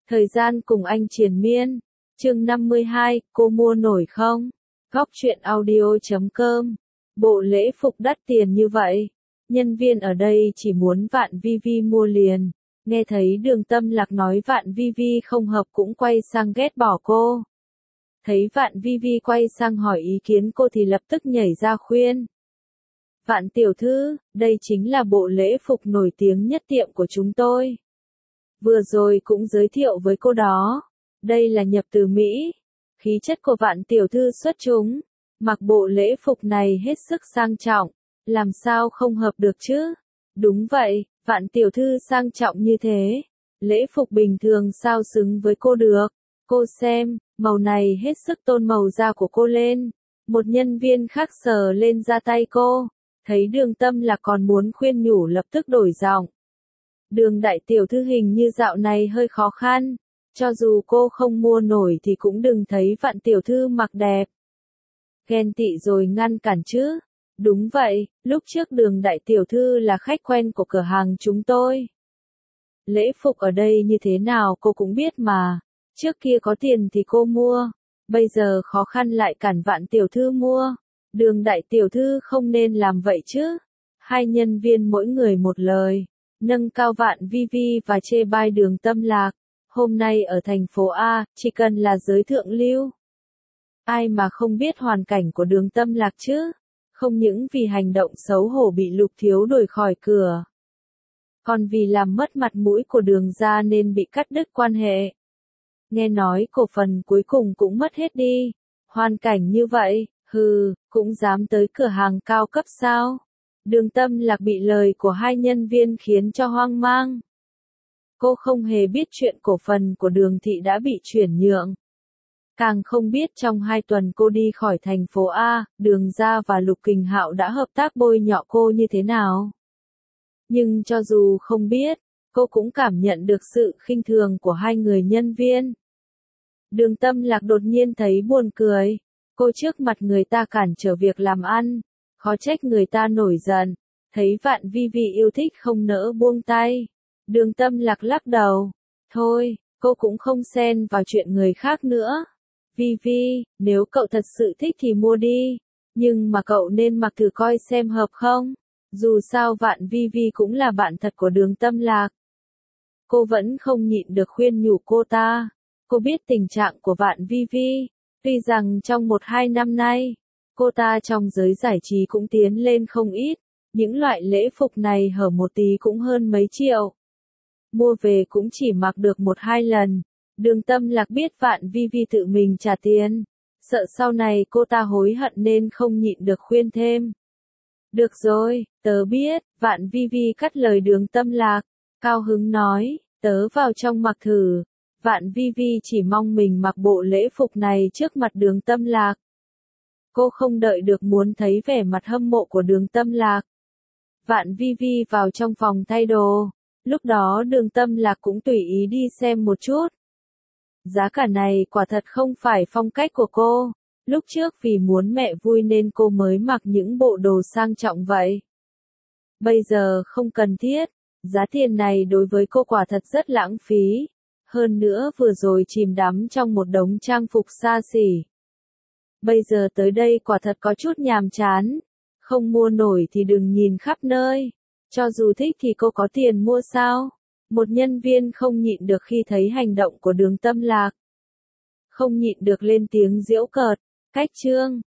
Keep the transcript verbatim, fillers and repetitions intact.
Thời gian cùng anh triền miên. Chương năm mươi hai, cô mua nổi không? Góc truyện audio chấm com. Bộ lễ phục đắt tiền như vậy, nhân viên ở đây chỉ muốn Vạn Vi Vi mua liền. Nghe thấy Đường Tâm Lạc nói Vạn Vi Vi không hợp cũng quay sang ghét bỏ cô. Thấy Vạn Vi Vi quay sang hỏi ý kiến cô thì lập tức nhảy ra khuyên. Vạn tiểu thư, đây chính là bộ lễ phục nổi tiếng nhất tiệm của chúng tôi. Vừa rồi cũng giới thiệu với cô đó. Đây là nhập từ Mỹ. Khí chất của Vạn tiểu thư xuất chúng. Mặc bộ lễ phục này hết sức sang trọng. Làm sao không hợp được chứ? Đúng vậy, Vạn tiểu thư sang trọng như thế. Lễ phục bình thường sao xứng với cô được? Cô xem, màu này hết sức tôn màu da của cô lên. Một nhân viên khác sờ lên da tay cô. Thấy Đường Tâm Lạc còn muốn khuyên nhủ lập tức đổi giọng. Đường đại tiểu thư hình như dạo này hơi khó khăn. Cho dù cô không mua nổi thì cũng đừng thấy Vạn tiểu thư mặc đẹp. Ghen tị rồi ngăn cản chứ. Đúng vậy, lúc trước Đường đại tiểu thư là khách quen của cửa hàng chúng tôi. Lễ phục ở đây như thế nào cô cũng biết mà. Trước kia có tiền thì cô mua. Bây giờ khó khăn lại cản Vạn tiểu thư mua. Đường đại tiểu thư không nên làm vậy chứ. Hai nhân viên mỗi người một lời. Nâng cao Vạn Vi Vi và chê bai Đường Tâm Lạc. Hôm nay ở thành phố A, chỉ cần là giới thượng lưu. Ai mà không biết hoàn cảnh của Đường Tâm Lạc chứ? Không những vì hành động xấu hổ bị Lục Thiếu đuổi khỏi cửa. Còn vì làm mất mặt mũi của Đường gia nên bị cắt đứt quan hệ. Nghe nói cổ phần cuối cùng cũng mất hết đi. Hoàn cảnh như vậy, hừ, cũng dám tới cửa hàng cao cấp sao? Đường Tâm Lạc bị lời của hai nhân viên khiến cho hoang mang. Cô không hề biết chuyện cổ phần của Đường thị đã bị chuyển nhượng. Càng không biết trong hai tuần cô đi khỏi thành phố A, Đường gia và Lục Kình Hạo đã hợp tác bôi nhọ cô như thế nào. Nhưng cho dù không biết, cô cũng cảm nhận được sự khinh thường của hai người nhân viên. Đường Tâm Lạc đột nhiên thấy buồn cười. Cô trước mặt người ta cản trở việc làm ăn. Khó trách người ta nổi giận. Thấy Vạn Vi Vi yêu thích không nỡ buông tay. Đường Tâm Lạc lắc đầu. Thôi, cô cũng không xen vào chuyện người khác nữa. Vi Vi, nếu cậu thật sự thích thì mua đi. Nhưng mà cậu nên mặc thử coi xem hợp không. Dù sao Vạn Vi Vi cũng là bạn thật của Đường Tâm Lạc. Cô vẫn không nhịn được khuyên nhủ cô ta. Cô biết tình trạng của Vạn Vi Vi. Tuy rằng trong một hai năm nay, cô ta trong giới giải trí cũng tiến lên không ít. Những loại lễ phục này hở một tí cũng hơn mấy triệu. Mua về cũng chỉ mặc được một hai lần. Đường Tâm Lạc biết Vạn Vi Vi tự mình trả tiền. Sợ sau này cô ta hối hận nên không nhịn được khuyên thêm. Được rồi, tớ biết. Vạn Vi Vi cắt lời Đường Tâm Lạc. Cao hứng nói, tớ vào trong mặc thử. Vạn Vi Vi chỉ mong mình mặc bộ lễ phục này trước mặt Đường Tâm Lạc. Cô không đợi được muốn thấy vẻ mặt hâm mộ của Đường Tâm Lạc. Vạn Vi Vi vào trong phòng thay đồ. Lúc đó Đường Tâm Lạc cũng tùy ý đi xem một chút. Giá cả này quả thật không phải phong cách của cô. Lúc trước vì muốn mẹ vui nên cô mới mặc những bộ đồ sang trọng vậy. Bây giờ không cần thiết. Giá tiền này đối với cô quả thật rất lãng phí. Hơn nữa vừa rồi chìm đắm trong một đống trang phục xa xỉ. Bây giờ tới đây quả thật có chút nhàm chán. Không mua nổi thì đừng nhìn khắp nơi. Cho dù thích thì cô có tiền mua sao? Một nhân viên không nhịn được khi thấy hành động của Đường Tâm Lạc. Không nhịn được lên tiếng giễu cợt. Cách chương.